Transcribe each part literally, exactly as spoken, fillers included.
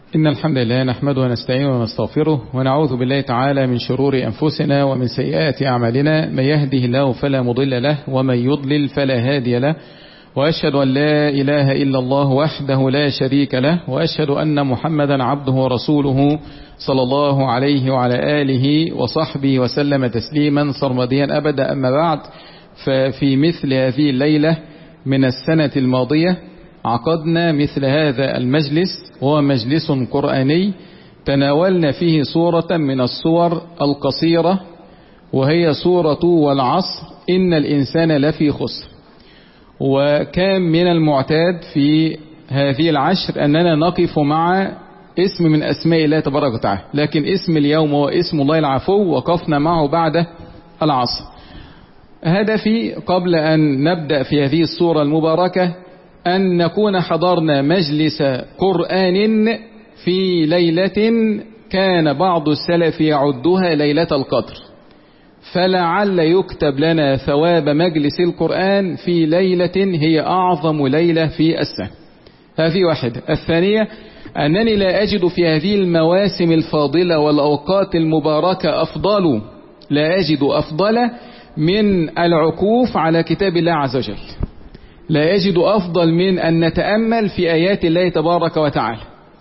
إن الحمد لله نحمده ونستعينه ونستغفره ونعوذ بالله تعالى من شرور أنفسنا ومن سيئات أعمالنا. من يهده الله فلا مضل له ومن يضلل فلا هادي له، وأشهد أن لا إله إلا الله وحده لا شريك له، وأشهد أن محمدا عبده ورسوله صلى الله عليه وعلى آله وصحبه وسلم تسليما سرمديا أبدا. أما بعد، ففي مثل هذه الليلة من السنة الماضية عقدنا مثل هذا المجلس، وهو مجلس قرآني تناولنا فيه سورة من السور القصيرة، وهي سورة والعصر إن الإنسان لفي خسر. وكان من المعتاد في هذه العشر أننا نقف مع اسم من أسماء الله تبارك وتعالى، لكن اسم اليوم هو اسم الله العفو، وقفنا معه بعد العصر. هدفي قبل أن نبدأ في هذه السورة المباركة أن نكون حضرنا مجلس قرآن في ليلة كان بعض السلف يعدها ليلة القدر، فلعل يكتب لنا ثواب مجلس القرآن في ليلة هي أعظم ليلة في السنة. هذه واحدة. الثانية أنني لا أجد في هذه المواسم الفاضلة والأوقات المباركة أفضل لا أجد أفضل من العكوف على كتاب الله عز وجل. لا أجد أفضل من أن نتأمل في آيات الله تبارك وتعالى.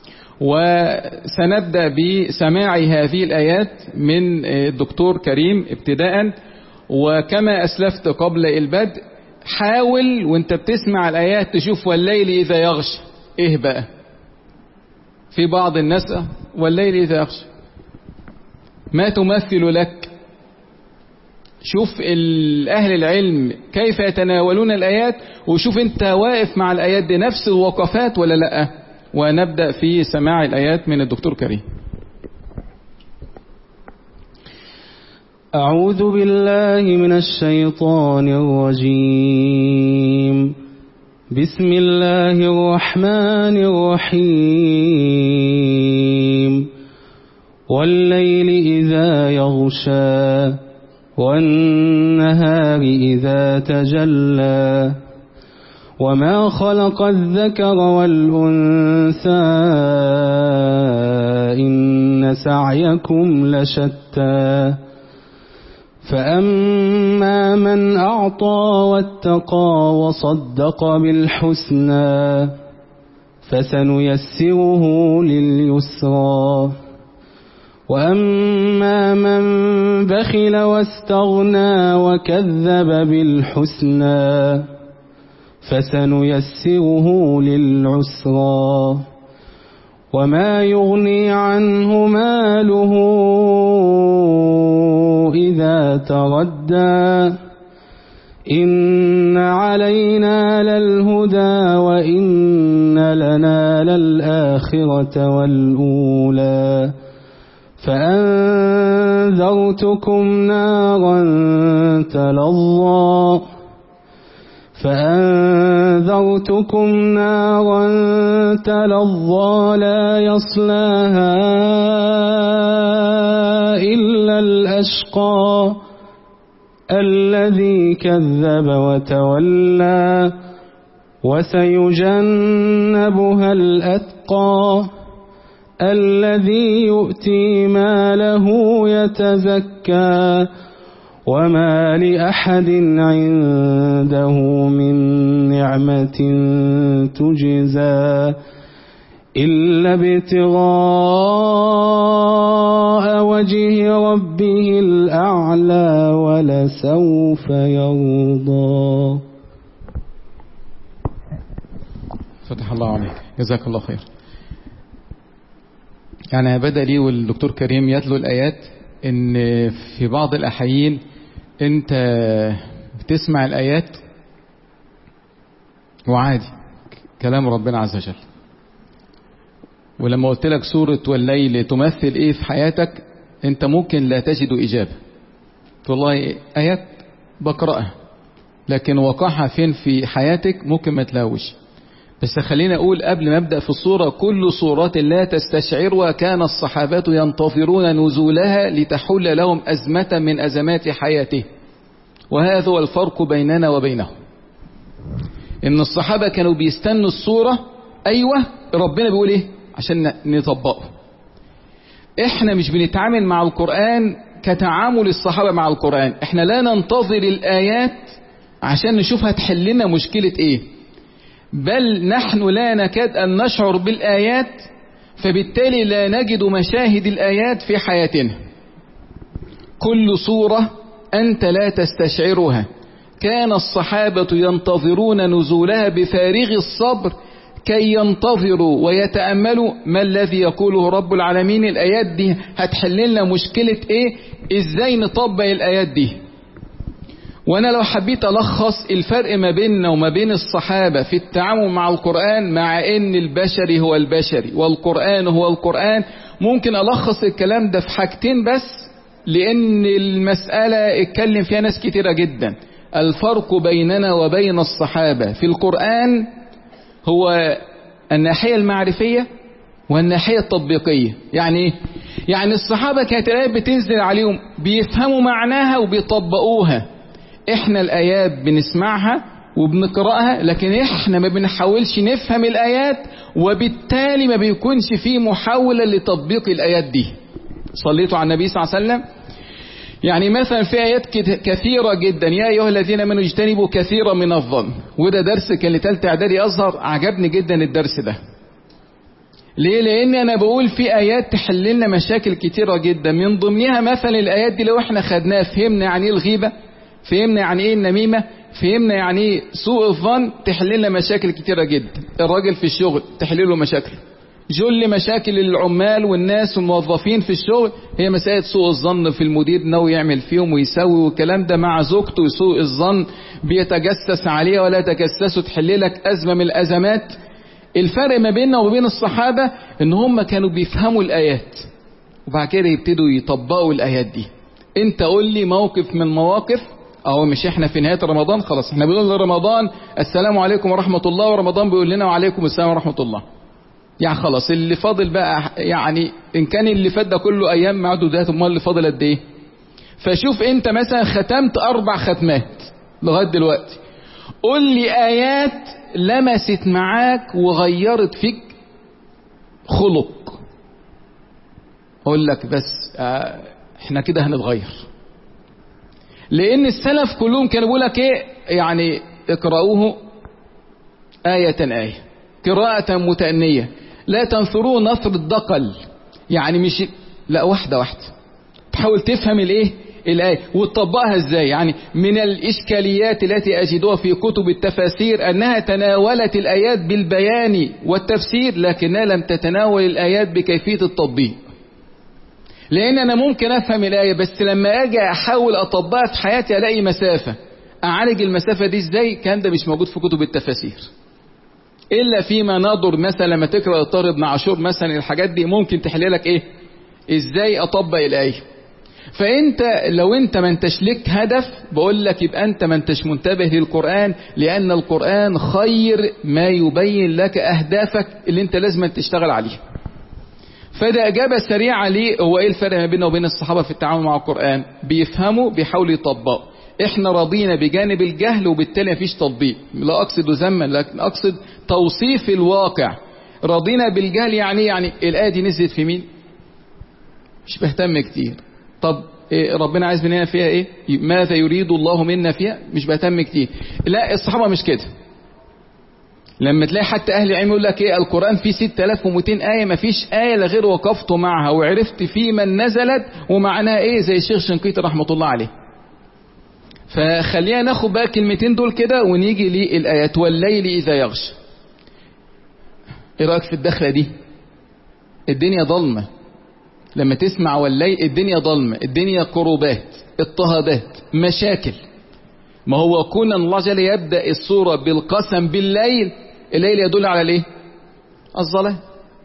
وسنبدأ بسماع هذه الآيات من الدكتور كريم ابتداء. وكما أسلفت قبل البدء، حاول وانت بتسمع الآيات تشوف والليل إذا يغشى إيه بقى. في بعض الناس والليل إذا يغشى ما تمثل لك. شوف أهل العلم كيف يتناولون الآيات، وشوف انت واقف مع الآيات دي نفس الوقفات ولا لا. ونبدأ في سماع الآيات من الدكتور كريم. أعوذ بالله من الشيطان الرجيم. بسم الله الرحمن الرحيم. والليل إذا يغشى والنهار إذا تجلى وما خلق الذكر والأنثى إن سعيكم لشتى فأما من أعطى واتقى وصدق بالحسنى فسنيسره لليسرى وأما من بخل واستغنى وكذب بالحسنى فسنيسره للعسرى وما يغني عنه ماله إذا تردى إن علينا للهدى وإن لنا للآخرة والأولى فأنذرتكم نارا تلظى فأنذرتكم نارا تلظى لا يصلاها إلا الأشقى الذي كذب وتولى وسيجنبها الأتقى الذي يؤتي ماله يتزكى وما لأحد عنده من نعمة تجزى إلا ابتغاء وجه ربه الأعلى ولسوف يرضى. فتح الله عليك، جزاك الله خير. يعني بدأ لي والدكتور كريم يتلو الآيات إن في بعض الأحيان أنت بتسمع الآيات وعادي كلام ربنا عز وجل، ولما قلت لك سورة والليل تمثل إيه في حياتك أنت ممكن لا تجد إجابة. والله آيات بقرأها لكن وقعها فين في حياتك ممكن ما تلاقوش. بس خلينا أقول قبل ما أبدأ في الصورة، كل صورات لا تستشعر وكان الصحابة ينتظرون نزولها لتحل لهم أزمة من أزمات حياته. وهذا هو الفرق بيننا وبينهم، إن الصحابة كانوا بيستنوا الصورة. أيوة ربنا بيقول إيه عشان نطبقه. احنا مش بنتعامل مع القرآن كتعامل الصحابة مع القرآن. احنا لا ننتظر الآيات عشان نشوف هتحل لنا مشكلة ايه، بل نحن لا نكاد أن نشعر بالآيات، فبالتالي لا نجد مشاهد الآيات في حياتنا. كل صورة أنت لا تستشعرها. كان الصحابة ينتظرون نزولها بفارغ الصبر كي ينتظروا ويتأملوا ما الذي يقوله رب العالمين. الآيات دي هتحل لنا مشكلة ايه، ازاي نطبق الآيات دي. وانا لو حبيت الخص الفرق ما بيننا وما بين الصحابة في التعامل مع القرآن، مع ان البشري هو البشري والقرآن هو القرآن، ممكن الخص الكلام ده في حاجتين بس، لان المسألة اتكلم فيها ناس كتيرة جدا. الفرق بيننا وبين الصحابة في القرآن هو الناحية المعرفية والناحية التطبيقية. يعني ايه؟ يعني الصحابة كانت الآيات بتنزل عليهم بيفهموا معناها وبيطبقوها. احنا الآيات بنسمعها وبنقرأها، لكن احنا ما بنحاولش نفهم الآيات، وبالتالي ما بيكونش فيه محاولة لتطبيق الآيات دي. صليتوا على النبي صلى الله عليه وسلم. يعني مثلا في آيات كثيرة جدا، يا أيها الذين آمنوا اجتنبوا كثيرا من الظن، وده درس كان لتالتة إعدادي أزهر، عجبني جدا الدرس ده. ليه؟ لأن أنا بقول في آيات تحل لنا مشاكل كتيرة جدا، من ضمنها مثلا الآيات دي لو احنا خدناها فهمنا يعني ايه الغيبة، فهمنا يعني ايه النميمة، فهمنا يعني ايه سوء الظن، تحل لنا مشاكل كتيرة جدا. الراجل في الشغل تحل له مشاكل، جل مشاكل العمال والناس والموظفين في الشغل هي مسألة سوء الظن في المدير، ناوي يعمل فيهم ويسوي والكلام ده. مع زوجته سوء الظن بيتجسس عليها ولا تجسسه، تحل لك أزمة من الأزمات. الفرق ما بيننا وبين الصحابة ان هم كانوا بيفهموا الآيات وبعد كده يبتدوا يطبقوا الآيات دي. انت قول لي موقف من مواقف، اهو مش احنا في نهاية رمضان خلاص احنا بنقول لرمضان السلام عليكم ورحمة الله، ورمضان بيقول لنا وعليكم السلام ورحمة الله. يعني خلاص اللي فاضل بقى، يعني ان كان اللي فات ده كله ايام معدودات، امال اللي فاضل قد ايه؟ فشوف انت مثلا ختمت اربع ختمات لغايه دلوقتي، قول لي ايات لمست معاك وغيرت فيك خلق. اقول لك بس اه احنا كده هنتغير. لان السلف كلهم كانوا بيقول لك ايه، يعني اقرأوه آية آية، قراءة متأنية، لا تنثروه نثر الدقل. يعني مش لا، واحدة واحدة تحاول تفهم الايه الآية وتطبقها ازاي. يعني من الإشكاليات التي أجدها في كتب التفاسير أنها تناولت الآيات بالبيان والتفسير، لكنها لم تتناول الآيات بكيفية التطبيق. لأن أنا ممكن أفهم الآية، بس لما أجي أحاول أطبقها في حياتي ألاقي مسافة. أعالج المسافة دي ازاي؟ كان ده مش موجود في كتب التفاسير، إلا فيما نظر. مثلا لما تقرأ الطاهر بن عاشور مثلا، الحاجات دي ممكن تحل لك إيه إزاي أطبق الآية. فأنت لو أنت ما انتش لك هدف، بقول لك يبقى أنت ما انتش منتبه للقرآن، لأن القرآن خير ما يبين لك أهدافك اللي أنت لازم تشتغل عليها. فده إجابة سريعة ليه هو إيه الفرق ما بيننا وبين الصحابة في التعامل مع القرآن. بيفهموا، بيحاولوا يطبقوا. احنا راضينا بجانب الجهل، وبالتالي مفيش تطبيق. لا اقصد ذما، لكن اقصد توصيف الواقع. راضينا بالجهل يعني يعني الآية دي نزلت في مين؟ مش بهتم كتير. طب إيه ربنا عايز مننا فيها ايه؟ ماذا يريد الله منا فيها؟ مش بهتم كتير. لا، الصحابة مش كده. لما تلاقي حتى اهل العلم يقول لك ايه القرآن فيه ستة آلاف ومئتين آية، مفيش آية لغير وقفت معها وعرفت في من نزلت ومعناها ايه، زي الشيخ شنقيطي رحمة الله عليه. فخلينا ناخد بقى كلمتين دول كده ونيجي للآيات. والليل إذا يغشى، ايه رأيك في الدخلة دي؟ الدنيا ضلمة، لما تسمع والليل الدنيا ضلمة، الدنيا كروبات، اضطهادات، مشاكل. ما هو كون الله جل يبدأ السورة بالقسم بالليل، الليل يدل على الايه؟ الظلام.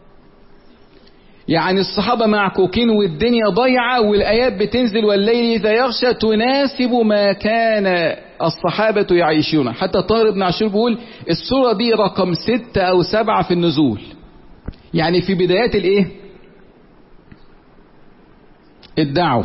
يعني الصحابة معكوكين والدنيا ضيعة، والآيات بتنزل والليل إذا يغشى تناسب ما كان الصحابة يعيشون. حتى الطاهر بن عاشور بيقول السورة دي رقم ستة أو سبعة في النزول، يعني في بدايات الايه؟ الدعوة.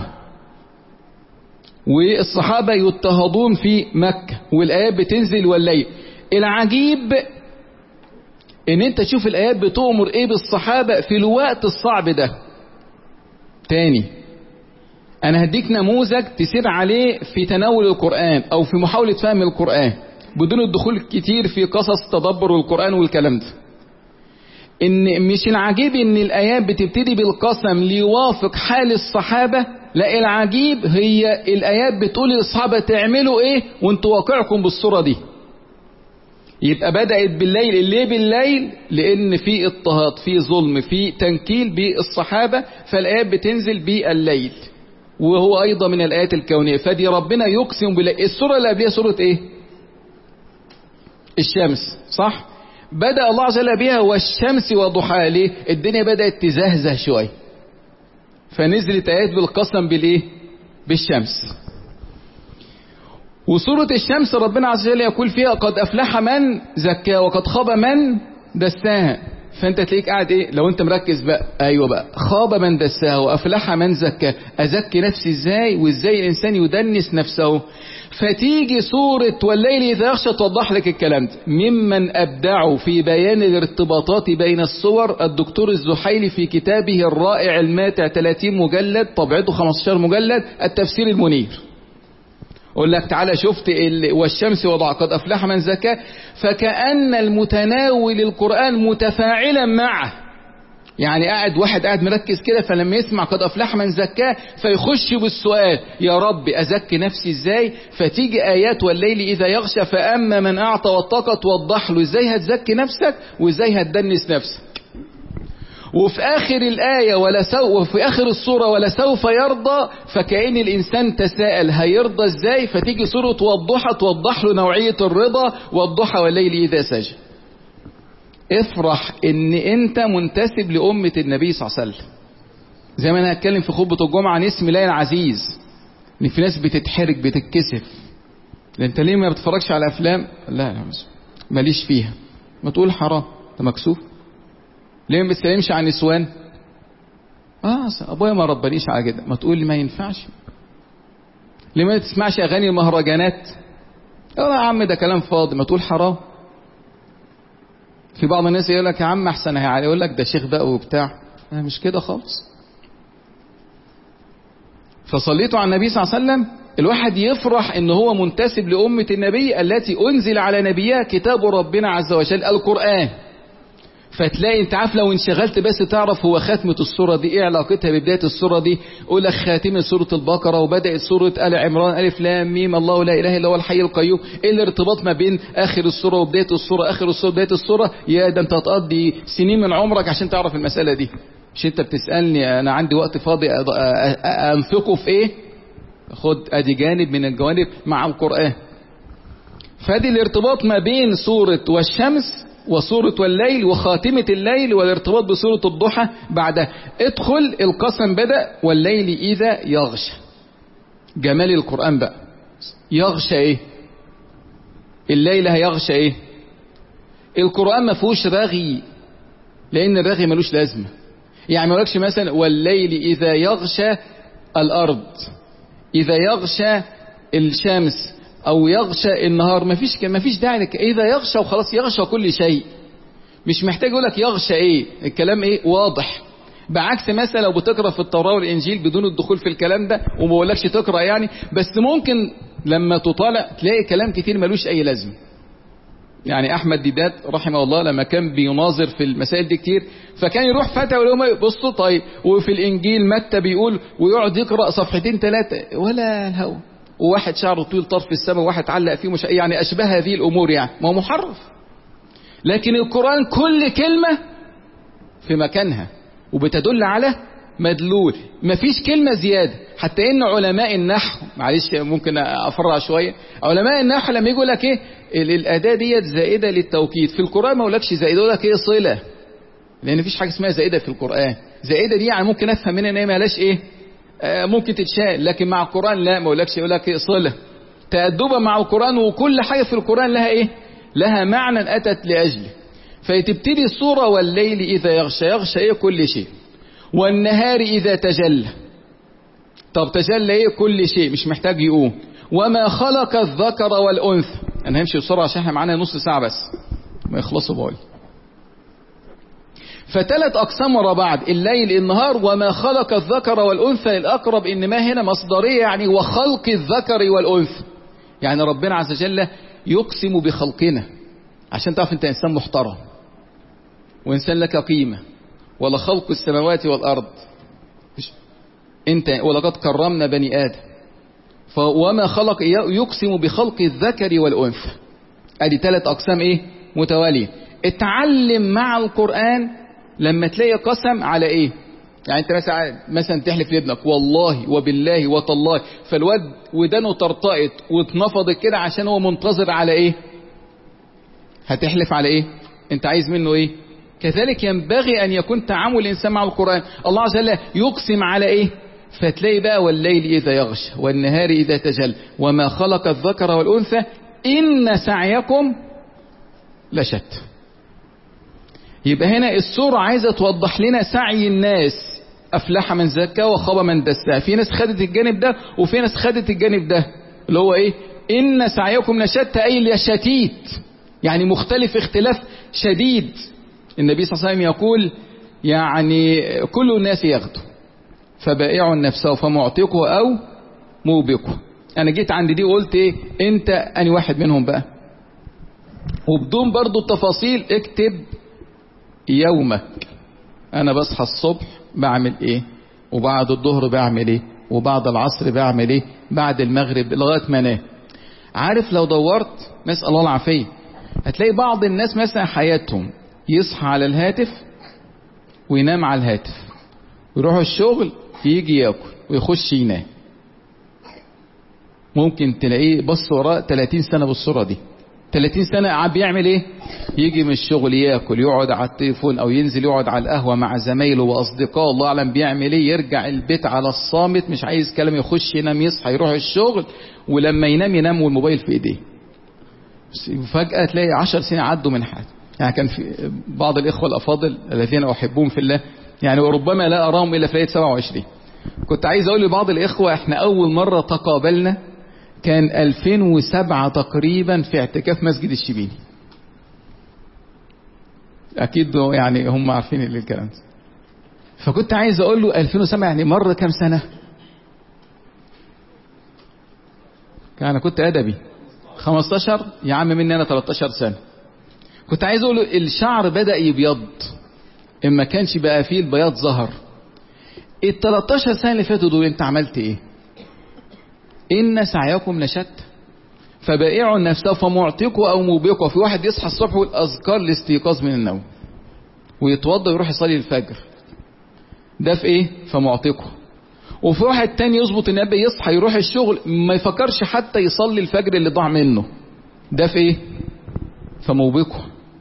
والصحابة يضطهدون في مكة والآيات بتنزل والليل. العجيب ان انت تشوف الايات بتؤمر ايه بالصحابة في الوقت الصعب ده. تاني انا هديك نموذج تسير عليه في تناول القرآن او في محاولة فهم القرآن بدون الدخول كتير في قصص تدبر القرآن والكلام ده. ان مش العجيب ان الايات بتبتدي بالقسم ليوافق حال الصحابة، لا العجيب هي الايات بتقول للصحابة تعملوا ايه وانتوا واقعكم بالصورة دي. يبقى بدأت بالليل. ليه بالليل؟ لان في اضطهاد، في ظلم، في تنكيل بالصحابة، فالايات بتنزل بالليل، وهو ايضا من الايات الكونية. فدي ربنا يقسم بالليل. السورة اللي قبلها سورة ايه؟ الشمس، صح؟ بدأ الله عز وجل بها والشمس وضحاها. ليه؟ الدنيا بدأت تزهزه شوية، فنزلت آيات بالقسم بالإيه؟ بالشمس. وسورة الشمس ربنا عز وجل يقول فيها قد أفلح من زكاها وقد خاب من دساها. فأنت تلاقيك قاعد إيه؟ لو أنت مركز بقى، أيوة بقى، خاب من دساها وأفلح من زكاها. أزكي نفسي إزاي؟ وإزاي الإنسان يدنس نفسه؟ فتيجي سورة والليل إذا يغشى توضح لك الكلام ده. ممن أبدعوا في بيان الارتباطات بين الصور الدكتور الزحيلي في كتابه الرائع الماتع ثلاثين مجلد، طبعته خمستاشر مجلد، التفسير المنير. أقول لك تعالى شفت والشمس وضع قد أفلح من زكاه، فكأن المتناول القرآن متفاعلا معه. يعني قاعد واحد قاعد مركز كده، فلما يسمع قد أفلح من زكاه فيخش بالسؤال يا رب أزكي نفسي إزاي؟ فتيجي آيات والليل إذا يغشى فأما من أعطى واتقى توضح له إزاي هتزكي نفسك وإزاي هتدنس نفسك. وفي آخر الآية ولا سو وفي آخر السورة ولا سوف يرضى، فكأن الإنسان تساءل هيرضى إزاي؟ فتيجي سورة والضحى توضح له نوعية الرضا، والضحى والليل إذا سجى. افرح ان انت منتسب لأمة النبي صلى الله عليه وسلم. زي ما انا هتكلم في خطبة الجمعة عن اسم الله العزيز، ان في ناس بتتحرك بتتكسف. انت ليه ما بتفرجش على افلام؟ لا لا ماليش فيها. ما تقول حرام، انت مكسوف. ليه ما بتسلمش عن نسوان؟ اه ابويا ما ربانيش على كده. ما تقول لي ما ينفعش. ليه ما تسمعش اغاني المهرجانات؟ يا عم ده كلام فاضي. ما تقول حرام. في بعض الناس يقول لك يا عم احسن هي، يقول لك ده شيخ بقى وبتاع. انا مش كده خالص. فصليتوا على النبي صلى الله عليه وسلم. الواحد يفرح ان هو منتسب لأمة النبي التي انزل على نبيها كتاب ربنا عز وجل القرآن. فتلاقي انت عارف لو انشغلت بس تعرف هو ختمة السورة دي ايه علاقتها ببداية السورة دي. يقول لك خاتمة سورة البقرة وبدأت سورة آل عمران ألف لام ميم الله لا إله إلا هو الحي القيوم. ايه الارتباط ما بين آخر السورة وبداية السورة؟ آخر السورة بداية السورة. يا ده انت هتقضي سنين من عمرك عشان تعرف المسألة دي. مش انت بتسألني انا عندي وقت فاضي انفقه في ايه؟ خد ادي جانب من الجوانب مع القرآن. فادي الارتباط ما بين سورة والشمس وسورة والليل وخاتمة الليل والارتباط بسورة الضحى بعدها. ادخل القسم بدأ والليل إذا يغشى. جمال القرآن بقى. يغشى ايه؟ الليل هيغشى ايه؟ القرآن ما فيهوش رغي، لأن الرغي ملوش لازمة. يعني ما يقولكش مثلا والليل إذا يغشى الأرض، إذا يغشى الشمس، او يغشى النهار. مفيش مفيش داعي لك. اذا يغشى وخلاص، يغشى كل شيء. مش محتاج اقول لك يغشى ايه. الكلام ايه؟ واضح. بعكس مثلا لو بتقرا في التوراة والانجيل بدون الدخول في الكلام ده، وما بقولكش تقرا يعني، بس ممكن لما تطالع تلاقي كلام كتير ملوش اي لازمه. يعني احمد ديدات رحمه الله لما كان بيناظر في المسائل دي كتير، فكان يروح فتى ويقول بصوا طيب وفي الانجيل متى بيقول، ويقعد يقرا صفحتين ثلاثه ولا الهوا، وواحد شعره طويل طرف السماء وواحد علق فيه مش يعني اشبه هذه الامور. يعني ما هو محرف. لكن القرآن كل كلمة في مكانها وبتدل على مدلول، مفيش كلمة زيادة. حتى ان علماء النحو، معلش ممكن افرع شوية، علماء النحو لما يقول لك ايه الاداة ديت زائدة للتوكيد، في القرآن ما يقولكش زائدة، يقول لك ايه صلة، لان مفيش حاجة اسمها زائدة في القرآن. زائدة دي يعني ممكن افهم منها ان هي مالهاش ايه، آه ممكن تتشال، لكن مع القرآن لا، ما يقولكش، يقول لك ايه صلة، تأدبا مع القرآن. وكل حاجة في القرآن لها ايه، لها معنى اتت لاجله. فتبتدي السورة والليل اذا يغشى، يغشى ايه كل شيء، والنهار اذا تجلى. طب تجلى ايه كل شيء، مش محتاج يقوم. وما خلق الذكر والانثى. انا همشي بسرعة عشان احنا معانا نص ساعة بس ما يخلصوا بقول. فثلاث أقسام ورا بعض، الليل النهار، وما خلق الذكر والأنثى. الأقرب إن ما هنا مصدرية، يعني وخلق الذكر والأنثى، يعني ربنا عز وجل يقسم بخلقنا عشان تعرف أنت إنسان محترم وإنسان لك قيمة. ولا خلق السماوات والأرض، أنت ولقد كرمنا بني آدم. وما خلق يقسم بخلق الذكر والأنثى. ادي ثلاث اقسام ايه متواليه. اتعلم مع القرآن لما تلاقي قسم على ايه، يعني انت مثلا مثلا تحلف لابنك والله وبالله وتالله، فالواد ودانه ترتقط واتنفضت كده عشان هو منتظر على ايه، هتحلف على ايه، انت عايز منه ايه. كذلك ينبغي ان يكون تعامل الانسان مع القرآن. الله عز وجل يقسم على ايه، فتلاقي بقى والليل اذا يغشى والنهار اذا تجلى وما خلق الذكر والانثى إن سعيكم لشتى. يبقى هنا السورة عايزة توضح لنا سعي الناس، أفلح من زكى وخاب من دسى. في ناس خدت الجانب ده وفي ناس خدت الجانب ده اللي هو إيه، إن سعيكم لشتى، أي لشتيت، يعني مختلف اختلاف شديد. النبي صلى الله عليه وسلم يقول يعني كل الناس يغدو فبائع نفسه فمعتقه أو موبقه. انا جيت عند دي وقلت ايه، انت اني واحد منهم بقى، وبدون برضو التفاصيل اكتب يومك. انا بصحى الصبح بعمل ايه، وبعد الظهر بعمل ايه، وبعد العصر بعمل ايه، بعد المغرب لغايه ما انام. عارف لو دورت نسال الله العافيه هتلاقي بعض الناس مثلا حياتهم يصحى على الهاتف وينام على الهاتف، ويروح الشغل يجي ياكل ويخش ينام. ممكن تلاقيه بص وراه ثلاثين سنة بالصورة دي. ثلاثين سنة قاعد بيعمل ايه، يجي من الشغل ياكل، يقعد على التليفون او ينزل يقعد على القهوة مع زمايله واصدقائه، الله اعلم بيعمل ايه، يرجع البيت على الصامت مش عايز كلام، يخش ينام، يصحى يروح الشغل، ولما ينام ينام والموبايل في ايديه. فجأة تلاقي عشر سنين عدوا من حاجة. يعني كان في بعض الاخوة الافاضل الذين احبهم في الله، يعني وربما لا اراهم الا في ليلة سبعة وعشرين، كنت عايز اقول لبعض الاخوة احنا اول مرة تقابلنا كان ألفين وسبعة تقريبا في اعتكاف مسجد الشبيني. اكيد يعني هم عارفين اللي الكلام ده. فكنت عايز اقول له ألفين وسبعة يعني مر كام سنة، انا كنت ادبي خمستاشر، يا عم مني انا تلتاشر سنة. كنت عايز اقول له الشعر بدأ يبيض، اما كانش بقى فيه البياض ظهر. ال تلتاشر سنة اللي فاتوا دول انت عملت ايه؟ إن سعيكم لشتى فبائع نفسه فمعتقه أو موبقه. في واحد يصحى الصبح والأذكار الاستيقاظ من النوم ويتوضى ويروح يصلي الفجر، ده في إيه؟ فمعتقه. وفي واحد تاني يظبط النبي يصحى يروح الشغل ما يفكرش حتى يصلي الفجر اللي ضاع منه، ده في إيه؟ فموبقه.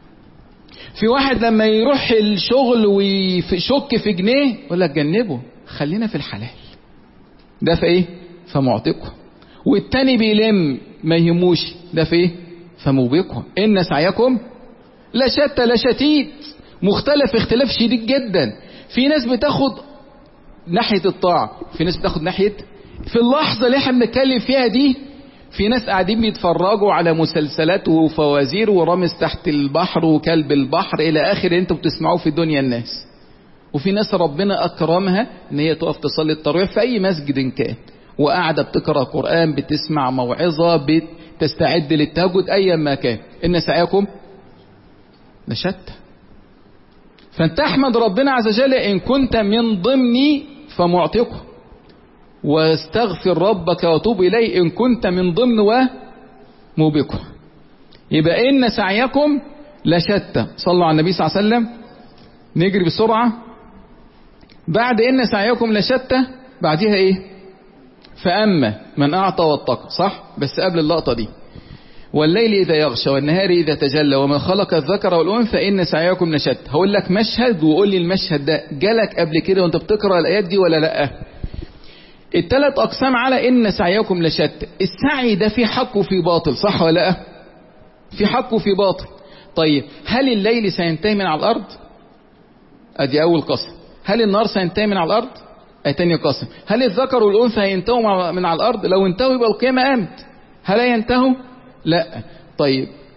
في واحد لما يروح الشغل ويشك في جنيه يقول لك جنبه خلينا في الحلال، ده في إيه؟ فمعتقه. والتاني بيلم ما يهموش، ده في ايه؟ فموبقه. ان سعيكم لشتى، لشتيت، مختلف اختلاف شديد جدا. في ناس بتاخد ناحية الطاعة، في ناس بتاخد ناحية في اللحظة اللي احنا بنتكلم فيها دي. في ناس قاعدين بيتفرجوا على مسلسلات وفوازير ورامز تحت البحر وكلب البحر الى اخر اللي انتوا بتسمعوه في الدنيا الناس. وفي ناس ربنا اكرمها ان هي تقف تصلي التراويح في اي مسجد كان، وقاعدة بتقرأ قرآن، بتسمع موعظة، بتستعد للتهجد، أيا ما كان. إن سعيكم لشتى. فانت احمد ربنا عز وجل إن كنت من ضمني فمعتقه، واستغفر ربك وتوب إليه إن كنت من ضمن وموبقه. يبقى إن سعيكم لشتى. صلوا على النبي صلى الله عليه وسلم. نجري بسرعة. بعد إن سعيكم لشتى بعدها إيه؟ فأما من أعطى واتقى، صح؟ بس قبل اللقطة دي والليل إذا يغشى والنهار إذا تجلى وما خلق الذكر والأنثى إن سعيكم لشتى. هقول لك مشهد وقول لي المشهد ده جالك قبل كده وانت بتقرأ الآيات دي ولا لأ؟ الثلاث أقسام على إن سعيكم لشتى. السعي ده في حق وفي باطل، صح ولا لأ؟ في حق وفي باطل. طيب هل الليل سينتهي من على الأرض؟ أدي أول قسم. هل النهار سينتهي من على الأرض؟ تاني قسم. هل الذكر والأنثى هينتهوا من على الأرض؟ لو انتهوا يبقى القيامة قامت. هل ينتهوا؟ لا. طيب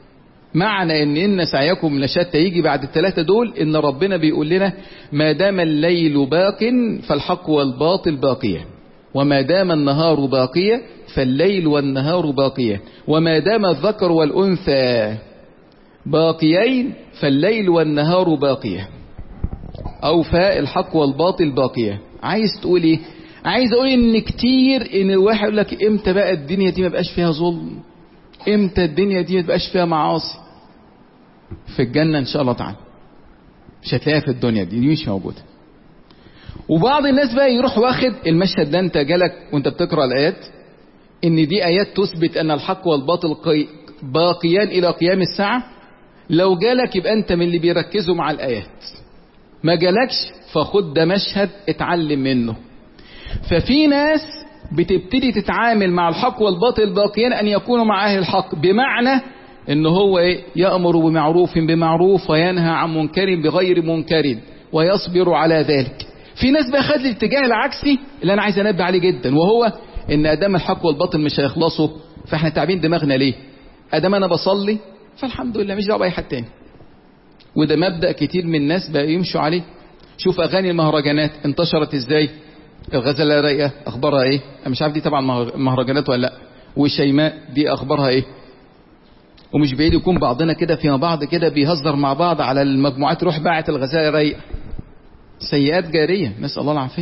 معنى ان ان سعيكم لشتى يجي بعد الثلاثة دول ان ربنا بيقول لنا ما دام الليل باق فالحق والباطل باقية، وما دام النهار باقية فالليل والنهار باقية، وما دام الذكر والأنثى باقيين فالليل والنهار باقية، أو فالحق والباطل باقية. عايز تقول ايه؟ عايز اقول ان كتير ان الواحد يقول لك امتى بقى الدنيا دي ما بقاش فيها ظلم، امتى الدنيا دي ما بقاش فيها معاصي. في الجنة ان شاء الله تعالى مش هتلاقيها في الدنيا دي, دي مش موجودة. وبعض الناس بقى يروح واخد المشهد ده، انت جالك وانت بتقرأ الآيات ان دي آيات تثبت ان الحق والباطل باقيان الى قيام الساعة. لو جالك يبقى انت من اللي بيركزوا مع الآيات، ما جالكش فخد ده مشهد اتعلم منه. ففي ناس بتبتدي تتعامل مع الحق والباطل باقيان ان يكونوا مع اهل الحق، بمعنى ان هو ايه؟ يأمر بمعروف بمعروف وينهى عن منكر بغير منكر ويصبر على ذلك. في ناس بقى خد الاتجاه العكسي اللي انا عايز انبه عليه جدا، وهو ان ادام الحق والباطل مش هيخلصوا فاحنا تعبين دماغنا ليه؟ ادام انا بصلي فالحمد لله مش دعوه باي حد تاني. وده مبدأ كتير من الناس بقى يمشوا عليه. شوف اغاني المهرجانات انتشرت ازاي. الغزالة رايقة اخبارها ايه؟ انا مش عارف دي طبعا مهرجانات ولا لا. وشيماء دي اخبارها ايه؟ ومش بعيد يكون بعضنا كده فيما بعض كده بيهزر مع بعض على المجموعات، روح باعت الغزالة رايقة. سيئات جارية، نسأل الله العافية.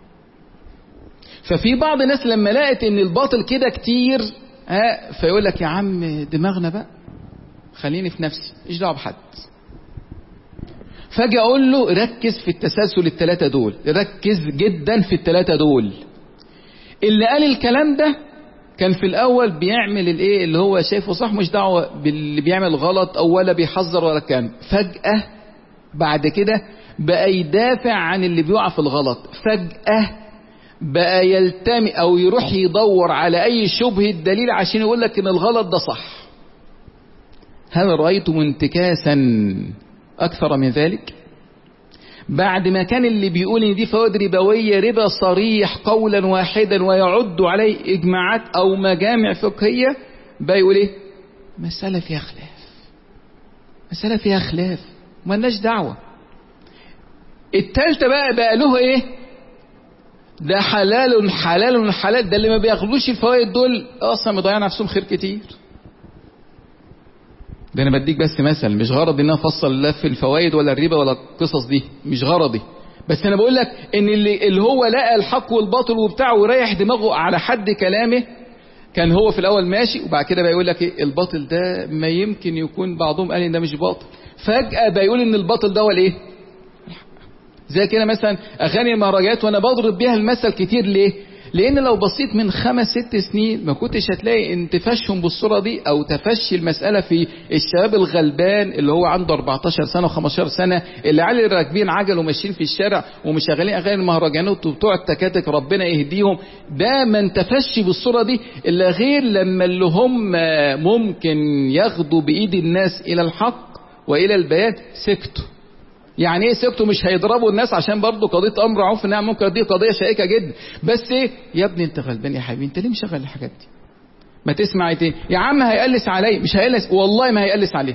ففي بعض الناس لما لقت ان الباطل كده كتير ها فيقول لك يا عم دماغنا بقى، خليني في نفسي مش دعوه بحد. فاجي اقول له ركز في التسلسل الثلاثه دول، ركز جدا في الثلاثه دول. اللي قال الكلام ده كان في الاول بيعمل الايه اللي هو شايفه صح، مش دعوه باللي بيعمل غلط او ولا بيحذر ولا كان. فجأة بعد كده بقى يدافع عن اللي بيقع في الغلط، فجأة بقى يلتمي او يروح يدور على اي شبهة دليل عشان يقول لك ان الغلط ده صح. هل رأيتم انتكاسا اكثر من ذلك؟ بعد ما كان اللي بيقول ان دي فوائد ربوية ربا صريح قولا واحدا ويعد عليه اجماعات او مجامع فقهية، بقى يقول ايه؟ مسألة فيها خلاف، مسألة فيها خلاف مالناش دعوة. التالتة بقى بقى له ايه؟ ده حلال حلال حلال. ده اللي ما بياخدوش الفوائد دول اصلا مضيع نفسهم خير كتير. ده انا بديك بس مثل، مش غرضي ان انا افصل لا في الفوائد ولا الربا ولا القصص دي، مش غرضي. بس انا بقول لك ان اللي, اللي هو لقى الحق والباطل وبتاعه ويريح دماغه على حد كلامه، كان هو في الاول ماشي وبعد كده بقى يقول لك ايه؟ الباطل ده ما يمكن يكون بعضهم قال ان ده مش باطل، فجأة بقى يقول ان الباطل ده هو الايه؟ زي كده مثلا اغاني المهرجانات، وانا بضرب بيها المثل كتير. ليه؟ لان لو بصيت من خمس ست سنين ما كنتش هتلاقي انتفاشهم بالصورة دي او تفشي المسألة في الشباب الغلبان اللي هو عنده أربعتاشر سنة وخمستاشر سنة، اللي علي راكبين عجل وماشيين في الشارع ومشغلين اغاني المهرجانات وبتوع التكاتك ربنا يهديهم. ده ما انتفش بالصورة دي الا غير لما اللي هم ممكن ياخدوا بايد الناس الى الحق والى البيان سكتوا. يعني ايه سكتوا؟ مش هيضربوا الناس عشان برضو قضيه امر عرف انها ممكن دي قضيه شائكه جدا، بس ايه يا ابني انت غلبان يا حبيبي، انت ليه مشغل الحاجات دي؟ ما تسمع ايه يا عم؟ هيقلس علي؟ مش هيقلس والله، ما هيقلس عليك.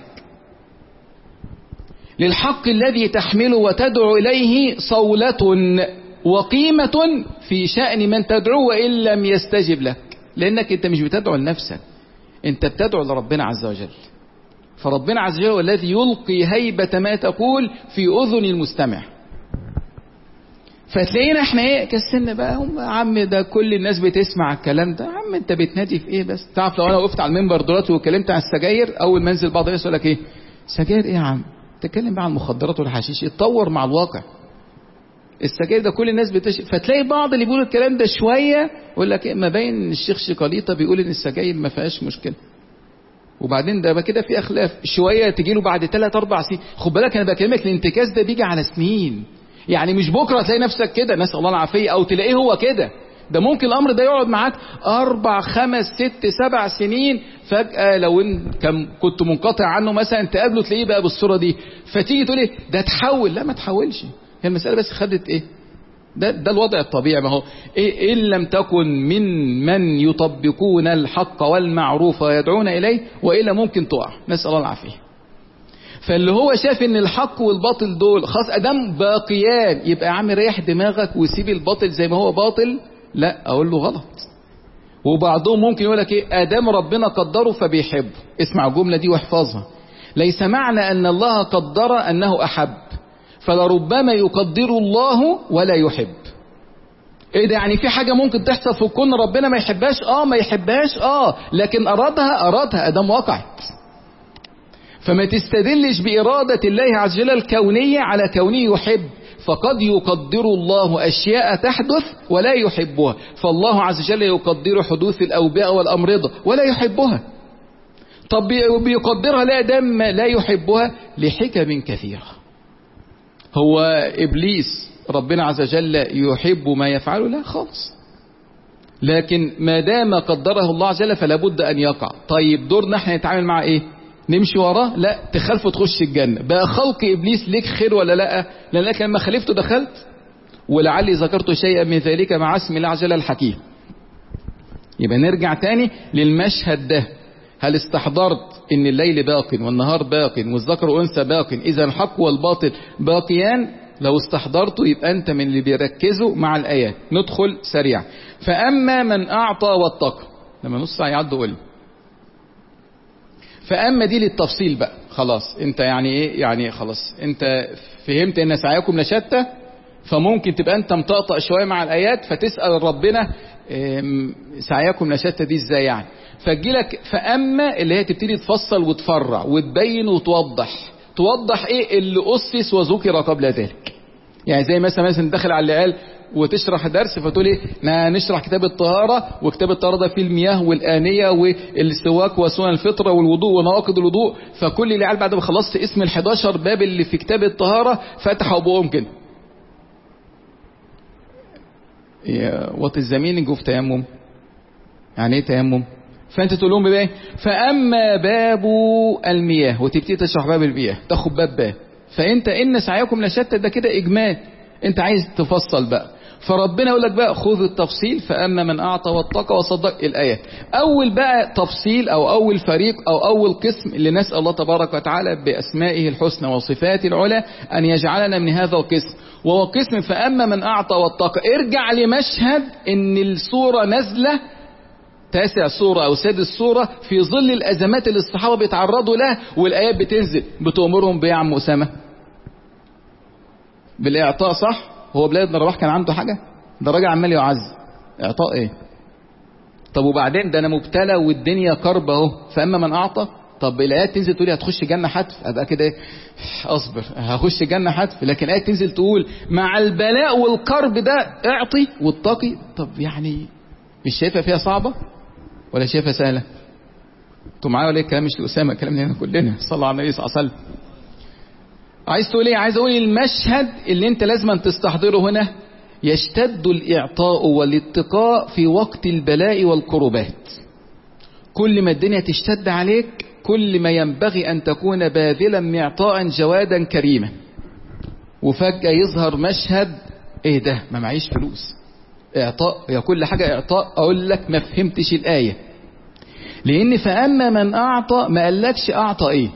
للحق الذي تحمله وتدعو اليه صولة وقيمة في شأن من تدعو وان لم يستجب لك، لانك انت مش بتدعو لنفسك، انت بتدعو لربنا عز وجل. فربنا عز وجل هو الذي يلقي هيبة ما تقول في أذن المستمع. فتلاقينا احنا ايه كسلنا بقى، هم عم ده كل الناس بتسمع الكلام ده، عم انت بتنادي في ايه بس؟ تعرف لو انا وقفت على المنبر دلوقتي واتكلمت عن السجاير، اول ما انزل بعض الناس يقول لك ايه؟ سجاير ايه يا عم؟ تتكلم بقى عن المخدرات والحشيش، اتطور مع الواقع. السجاير ده كل الناس بتش... فتلاقي بعض اللي بيقولوا الكلام ده شويه يقول لك ايه؟ ما باين الشيخ شقليطه بيقول ان السجاير ما فيهاش مشكله. وبعدين ده بقى كده في اخلاف شويه تجي له بعد ثلاث اربع سنين. خد بالك انا بكلمك الانتكاس ده بيجي على سنين، يعني مش بكره تلاقي نفسك كده نسال الله العافيه، او تلاقيه هو كده. ده ممكن الامر ده يقعد معاك اربع خمس ست سبع سنين، فجاه لو انت كنت منقطع عنه مثلا تقابله تلاقيه بقى بالصوره دي، فتيجي تقول ايه ده تحول. لا ما تحولش، هي المساله بس خدت ايه؟ ده ده الوضع الطبيعي. ما هو إيه إن لم تكن من من يطبقون الحق والمعروف ويدعون إليه، وإلا ممكن تقع، نسأل الله العافية. فاللي هو شاف ان الحق والباطل دول خلاص ادام باقيان، يبقى يا عم ريح دماغك وسيب الباطل زي ما هو باطل. لا، اقول له غلط. وبعضهم ممكن يقول لك ايه، ادام ربنا قدره فبيحبه. اسمع الجملة دي واحفظها. ليس معنى ان الله قدر انه احب، فلربما يقدر الله ولا يحب. ايه ده؟ يعني في حاجة ممكن تحصل في الكون ربنا ما يحبهاش؟ اه ما يحبهاش، اه لكن ارادها ارادها ادام وقعت. فما تستدلش بإرادة الله عز وجل الكونية على كونه يحب، فقد يقدر الله أشياء تحدث ولا يحبها، فالله عز وجل يقدر حدوث الأوبئة والأمراض ولا يحبها. طب بيقدرها لا دام لا يحبها لحكم كثيرة. هو إبليس ربنا عز وجل يحب ما يفعله؟ لا خالص، لكن ما دام قدره الله عز وجل فلا بد أن يقع. طيب دورنا احنا نتعامل مع ايه؟ نمشي وراه؟ لا، تخالفه تخش الجنة. بقى خلق إبليس ليك خير ولا لا؟ لأنك لما خالفته دخلت. ولعلي ذكرت شيئا من ذلك مع اسم الله عز وجل الحكيم. يبقى نرجع تاني للمشهد ده. هل استحضرت ان الليل باق والنهار باق والذكر والأنثى باق، إذا الحق والباطل باقيان؟ لو استحضرته يبقى أنت من اللي بيركزوا مع الآيات. ندخل سريع. فأما من أعطى واتقى. لما نص ساعة يعد قول. فأما دي للتفصيل بقى. خلاص انت يعني ايه يعني، خلاص انت فهمت ان سعيكم لشتى، فممكن تبقى انت مطقطق شوية مع الآيات فتسأل ربنا سعيكم لشتى دي ازاي يعني. فتجيلك فأما اللي هي تبتدي تفصل وتفرع وتبين وتوضح. توضح ايه اللي أسس وذكر قبل ذلك. يعني زي مثلا مثلا داخل على اللي قال وتشرح درس فتقول ايه، نشرح كتاب الطهارة، وكتاب الطهارة ده فيه المياه والآنية والسواك وسنن الفطرة والوضوء ونواقض الوضوء. فكل اللي قال بعد ما خلصت اسم الحداشر باب اللي في كتاب الطهارة فتحوا ابوهم كده. وات الزمين في تيمم. يعني ايه تيمم؟ فانت تقول لهم بايه؟ فاما باب المياه، وتبتدي تشرح باب المياه، تاخد باب باب. فانت ان سعيكم لشتى ده كده اجمال، انت عايز تفصل بقى. فربنا يقول لك بقى خذ التفصيل. فاما من اعطى واتقى وصدق الايات. اول بقى تفصيل او اول فريق او اول قسم اللي نسال الله تبارك وتعالى باسمائه الحسنى وصفاته العلى ان يجعلنا من هذا القسم، وهو قسم فاما من اعطى واتقى. ارجع لمشهد ان السوره نازله تاسع سورة او سادس سورة في ظل الازمات اللي الصحابة بيتعرضوا لها، والايات بتنزل بتأمرهم بيه يا عم اسامة؟ بالاعطاء، صح؟ هو بلال بن رباح كان عنده حاجة؟ ده راجل عمال يعز. اعطاء ايه؟ طب وبعدين ده انا مبتلى والدنيا كرب اهو. فاما من اعطى. طب الايات تنزل تقول هتخش جنة حتف، ابقى كده اصبر هخش جنة حتف. لكن ايات تنزل تقول مع البلاء والكرب ده اعطي واتقي. طب يعني مش شايفها فيها صعبة ولا شايفها سهلة؟ انتوا معايا ولا ايه؟ الكلام مش لأسامة، الكلام لنا كلنا. صلى على النبي صلى الله عليه وسلم. عايز تقول ايه؟ عايز اقول المشهد اللي انت لازم تستحضره هنا. يشتد الاعطاء والاتقاء في وقت البلاء والكربات. كل ما الدنيا تشتد عليك كل ما ينبغي ان تكون باذلا معطاء جوادا كريما. وفجأة يظهر مشهد ايه ده؟ ما معيش فلوس. اعطاء، يا كل حاجة اعطاء. اقول لك ما فهمتش الآية، لان فأما من اعطى ما قالكش اعطى ايه.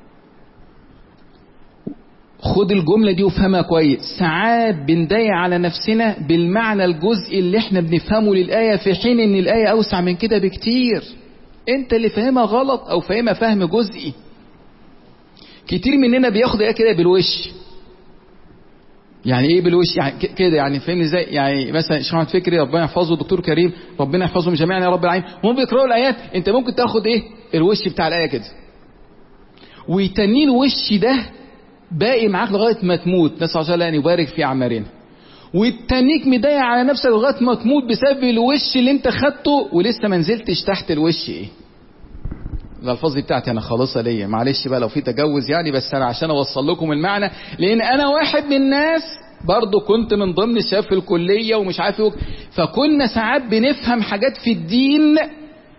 خد الجملة دي وفهمها كويس. ساعات بندعي على نفسنا بالمعنى الجزئي اللي احنا بنفهمه للآية، في حين ان الآية اوسع من كده بكتير. انت اللي فاهمها غلط او فاهمها فهم جزئي. كتير مننا بياخد ايه كده بالوش. يعني ايه بالوش؟ يعني كده يعني فاهمني ازاي؟ يعني مثلا الشيخ محمد فكري ربنا يحفظه، دكتور كريم ربنا يحفظهم جميعا يا رب العالمين، هم بيقراوا الايات انت ممكن تاخد ايه الوش بتاع الايه كده، ويتنين الوش ده باقي معاك لغايه ما تموت، نسال الله ان يبارك في اعمارنا، والتنيك مضايق على نفسك لغايه ما تموت بسبب الوش اللي انت خدته ولسه ما نزلتش تحت الوش. ايه الالفاظ دي بتاعتي انا خالصه ليا، معلش بقى لو في تجوز يعني، بس انا عشان اوصل لكم المعنى، لان انا واحد من الناس برضو كنت من ضمن الشباب في الكليه ومش عارف ايه، فكنا ساعات بنفهم حاجات في الدين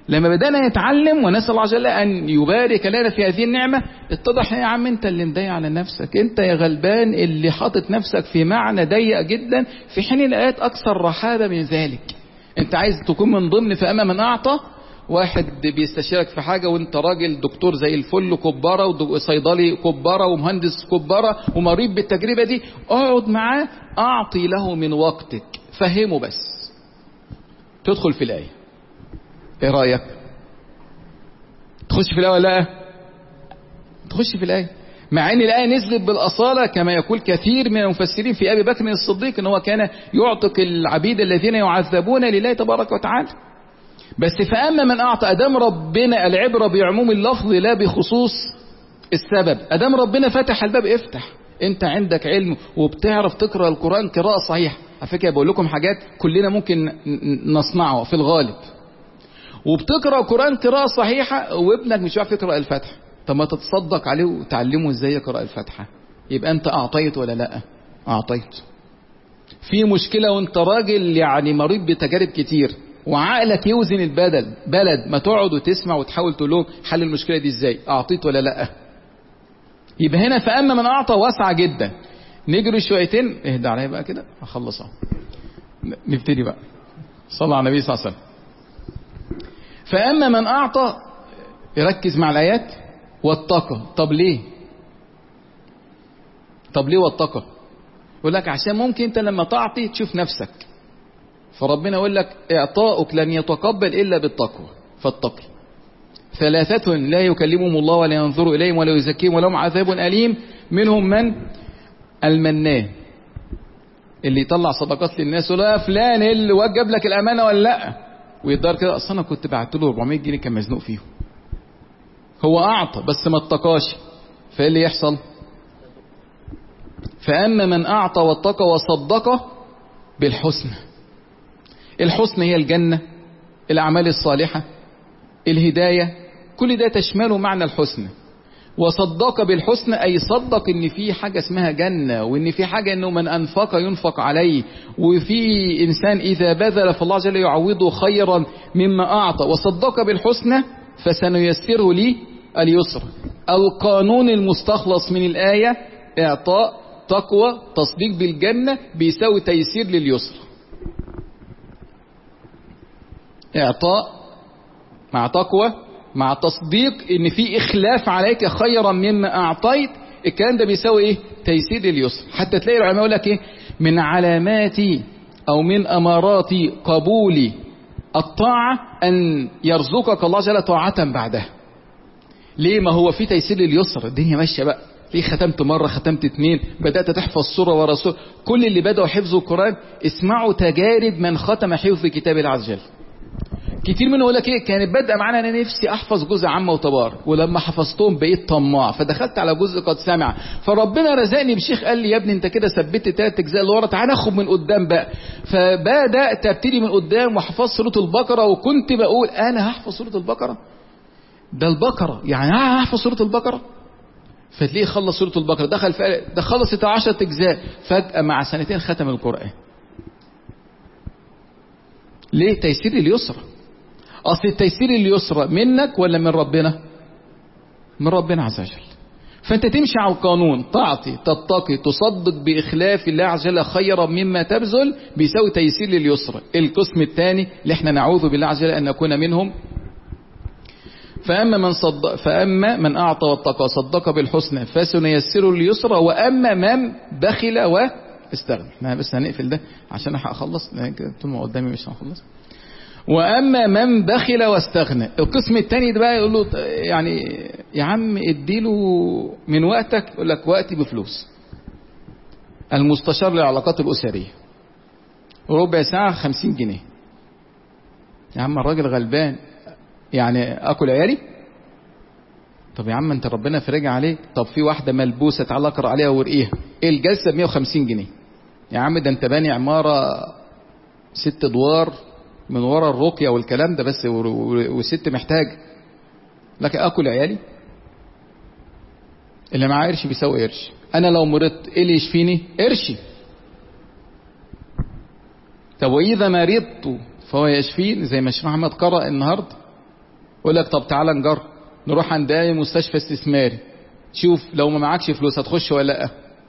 لما بدأنا نتعلم ونسأل الله عز وجل أن يبارك لنا في هذه النعمة، اتضح يا عم انت اللي مضيق على نفسك، انت يا غلبان اللي حاطط نفسك في معنى ضيق جدا، في حين الآيات أكثر رحابة من ذلك. انت عايز تكون من ضمن فأما من أعطى، واحد بيستشيرك في حاجة وانت راجل دكتور زي الفل كبارة وصيدلي كبارة ومهندس كبارة ومريض بالتجربة دي، اقعد معاه أعطي له من وقتك، فهمه بس، تدخل في الآية. ايه رأيك؟ تخش في الآية ولا لا؟ تخش في الآية، مع ان الآية نزلت بالأصالة كما يقول كثير من المفسرين في أبي بكر الصديق ان هو كان يعتق العبيد الذين يعذبون لله تبارك وتعالى. بس فأما من أعطى، أدام ربنا العبرة بعموم اللفظ لا بخصوص السبب. أدام ربنا فتح الباب افتح، انت عندك علم وبتعرف تقرأ القرآن قراءة صحيحة. على فكرة بقول لكم حاجات كلنا ممكن نصنعها في الغالب، وبتقرأ القرآن قراءة صحيحة وابنك مش عارف يقرأ الفاتحة، طب ما تتصدق عليه وتعلمه ازاي يقرأ الفاتحة، يبقى انت اعطيت ولا لا؟ اعطيت. في مشكلة وانت راجل يعني مريض بتجارب كتير وعقلك يوزن البدل بلد ما تقعد وتسمع وتحاول تقول لهم حل المشكلة دي ازاي، اعطيت ولا لا؟ يبقى هنا فأما من اعطى واسعة جدا. نجري شويتين، اهدى عليا بقى كده اخلص اهو، نبتدي بقى. صلى على النبي صلى الله عليه وسلم. فأما من أعطى، يركز مع الآيات، واتقى. طب ليه؟ طب ليه واتقى؟ يقول لك عشان ممكن انت لما تعطي تشوف نفسك، فربنا يقول لك اعطاؤك لن يتقبل إلا بالتقوى فاتقي. ثلاثة لا يكلمهم الله ولا ينظر إليهم ولا يزكيهم ولهم عذاب أليم، منهم من؟ المنان، اللي يطلع صدقات للناس ولا فلان اللي وجب لك الأمانة ولا لا، ويقدر كده اصل انا كنت بعت له أربعمية جنيه كان مزنوق فيهم. هو اعطى بس ما اتقاش، فايه اللي يحصل؟ فاما من اعطى واتقى وصدق بالحسنى. الحسنى هي الجنة، الاعمال الصالحة، الهداية، كل ده تشمله معنى الحسنى. وصدق بالحسنى أي صدق ان في حاجة اسمها جنة، وان في حاجة انه من انفق ينفق عليه، وفي انسان اذا بذل فالله جل يعوضه خيرا مما اعطى. وصدق بالحسنى فسنيسره لي اليسر. القانون المستخلص من الآية اعطاء تقوى تصديق بالجنة بيساوي تيسير لليسر. اعطاء مع تقوى مع تصديق ان في اخلاف عليك خيرا مما اعطيت، الكلام ده بيساوي ايه؟ تيسير لليسر. حتى تلاقي العلماء يقول لك ايه؟ من علامات او من امارات قبول الطاعة ان يرزقك الله جل طاعة بعدها. ليه؟ ما هو في تيسير لليسر، الدنيا ماشية بقى. ليه ختمت مرة، ختمت اتنين، بدأت تحفظ سورة ورا سورة. كل اللي بدأوا حفظوا القرآن اسمعوا تجارب من ختم حفظ كتاب الله عز وجل. كتير منه يقول لك ايه؟ كانت بادئه معانا انا نفسي احفظ جزء عامه وتبارك، ولما حفظتهم بقيت طماع فدخلت على جزء قد سمع، فربنا رزقني بشيخ قال لي يا ابني انت كده ثبت ثلاث اجزاء اللي ورا، تعالى اخد من قدام بقى. فبدات ابتدي من قدام وحفظت سوره البقره، وكنت بقول انا هحفظ سوره البقره، ده البقره يعني انا هحفظ سوره البقره. فتلاقيه خلص سوره البقره، دخل في ده خلصت عشرة اجزاء، فجاه مع سنتين ختم القران. ليه؟ تيسير اليسرى. اصل التيسير اليسرى منك ولا من ربنا؟ من ربنا عز وجل. فانت تمشي على القانون، تعطي تتقي تصدق باخلاف الله عز وجل خيرا مما تبذل، بيساوي تيسير لليسرى. القسم الثاني اللي احنا نعوذ بالله عز وجل ان نكون منهم. فاما من صدق فاما من اعطى واتقى صدق بالحسنى فسنيسره لليسرى، واما من بخل واستغنى. احنا بس هنقفل ده عشان هخلص، ثم قدامي مش هنخلص. واما من بخل واستغنى، القسم الثاني ده بقى يقول له يعني يا عم اديله من وقتك، يقول لك وقتي بفلوس. المستشار للعلاقات الاسريه ربع ساعه خمسين جنيه. يا عم الراجل غلبان، يعني اكل عيالي؟ طب يا عم انت ربنا فرج عليك. طب في واحده ملبوسه تعالى اقرا عليها وارقيها، ايه الجلسه ب مية وخمسين جنيه. يا عم ده انت باني عماره ست ادوار من ورا الرقيه والكلام ده بس، وست محتاج لك اكل عيالي. اللي معاه قرش بيساوي قرش. انا لو مرضت ايه اللي يشفيني؟ قرشي. طب واذا مرضت فهو يشفين، زي ما الشيخ محمد قرأ النهارده يقول لك طب تعالى نجرب نروح عند اي مستشفى استثماري، شوف لو ما معكش فلوس هتخش ولا لا.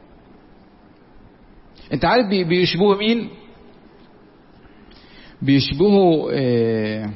انت عارف بيشبهوا مين؟ بيشبهوا اه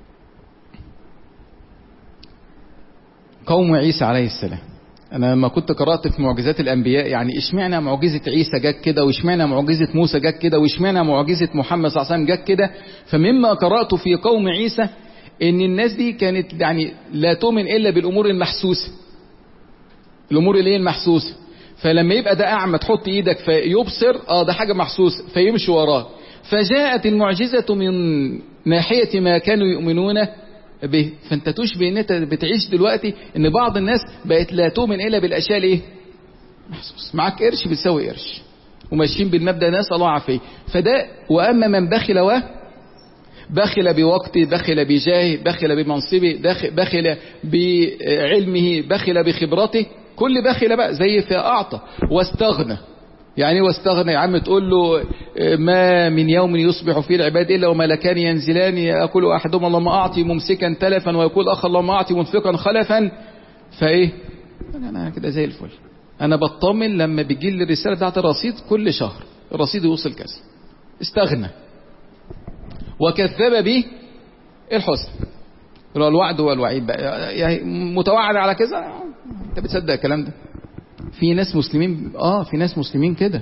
قوم عيسى عليه السلام. انا لما كنت قرأت في معجزات الانبياء، يعني اشمعنى معجزة عيسى جت كده، واشمعنى معجزة موسى جت كده، واشمعنى معجزة محمد صلى الله عليه وسلم جت كده، فمما قرأت في قوم عيسى ان الناس دي كانت يعني لا تؤمن الا بالامور المحسوسة، الامور اللي هي المحسوسة. فلما يبقى ده اعمى تحط ايدك فيبصر، اه ده حاجة محسوسة فيمشي وراه. فجاءت المعجزة من ناحية ما كانوا يؤمنون به. فانت تشبه ان انت بتعيش دلوقتي ان بعض الناس بقت لا تؤمن الا بالاشياء ايه محسوس. معاك قرش بتساوي قرش، وماشيين بالمبدا ناس الله عافيه. فده واما من بخل و بخل بوقته، بخل بجاهه، بخل بمنصبه، بخل بعلمه، بخل بخبرته، كل بخل بقى زي في اعطى. واستغنى، يعني واستغنى يا عم تقول له ما من يوم يصبح فيه العباد الا وملكان ينزلان يقول احدهما اللهم اعطي ممسكا تلفا، ويقول اخر اللهم اعطي منفقا خلفا. فايه انا كده زي الفل، انا بطمن لما بيجي لي الرساله بتاعت الرصيد كل شهر الرصيد يوصل كذا. استغنى. وكذب به الحسن، الوعد والوعيد بقى، يعني متوعد على كذا. انت بتصدق الكلام ده؟ في ناس مسلمين، اه في ناس مسلمين كده،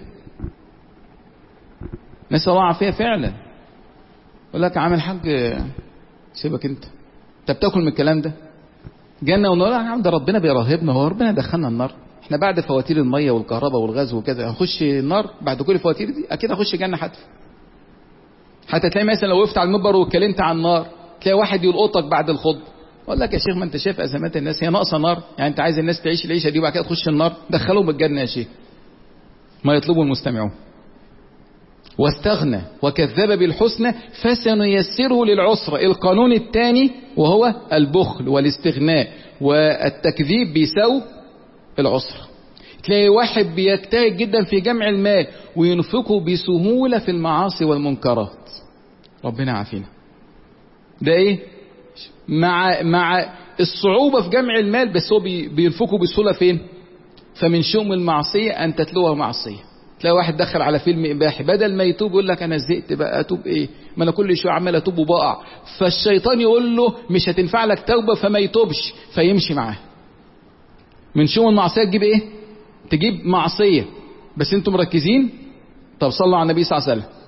ناس الله عافيه فعلا. يقول لك عامل حاج سيبك انت، انت بتاكل من الكلام ده جنه ونار. يا عم ده ربنا بيرهبنا، هو ربنا دخلنا النار؟ احنا بعد فواتير الميه والكهرباء والغاز وكذا هنخش النار؟ بعد كل الفواتير دي اكيد هخش جنه حتف. حتى تلاقي مثلا لو وقفت على المنبر واتكلمت عن النار تلاقي واحد يلقطك بعد الخطبه اقول لك يا شيخ ما انت شايف ازمات الناس، هي ناقصه نار؟ يعني انت عايز الناس تعيش العيشه دي وبعد كده تخش النار؟ دخلهم الجنه يا شيخ، ما يطلبه المستمعون. واستغنى وكذب بالحسنى فسنيسره للعسرى. القانون الثاني وهو البخل والاستغناء والتكذيب بيساوي العسرى. تلاقي واحد بيجتهد جدا في جمع المال وينفقه بسهوله في المعاصي والمنكرات، ربنا عافينا. ده ايه؟ مع مع الصعوبة في جمع المال، بس هو بينفقه بسهولة فين؟ فمن شؤم المعصية أن تتلوها معصية. تلاقي واحد دخل على فيلم إباحي بدل ما يتوب يقول لك أنا زهقت بقى أتوب إيه؟ ما أنا كل شوية عمال أتوب وبقع. فالشيطان يقول له مش هتنفع لك توبة فما يتوبش، فيمشي معاه. من شؤم المعصية تجيب إيه؟ تجيب معصية. بس أنتم مركزين؟ طب صلوا على النبي صلى الله عليه وسلم.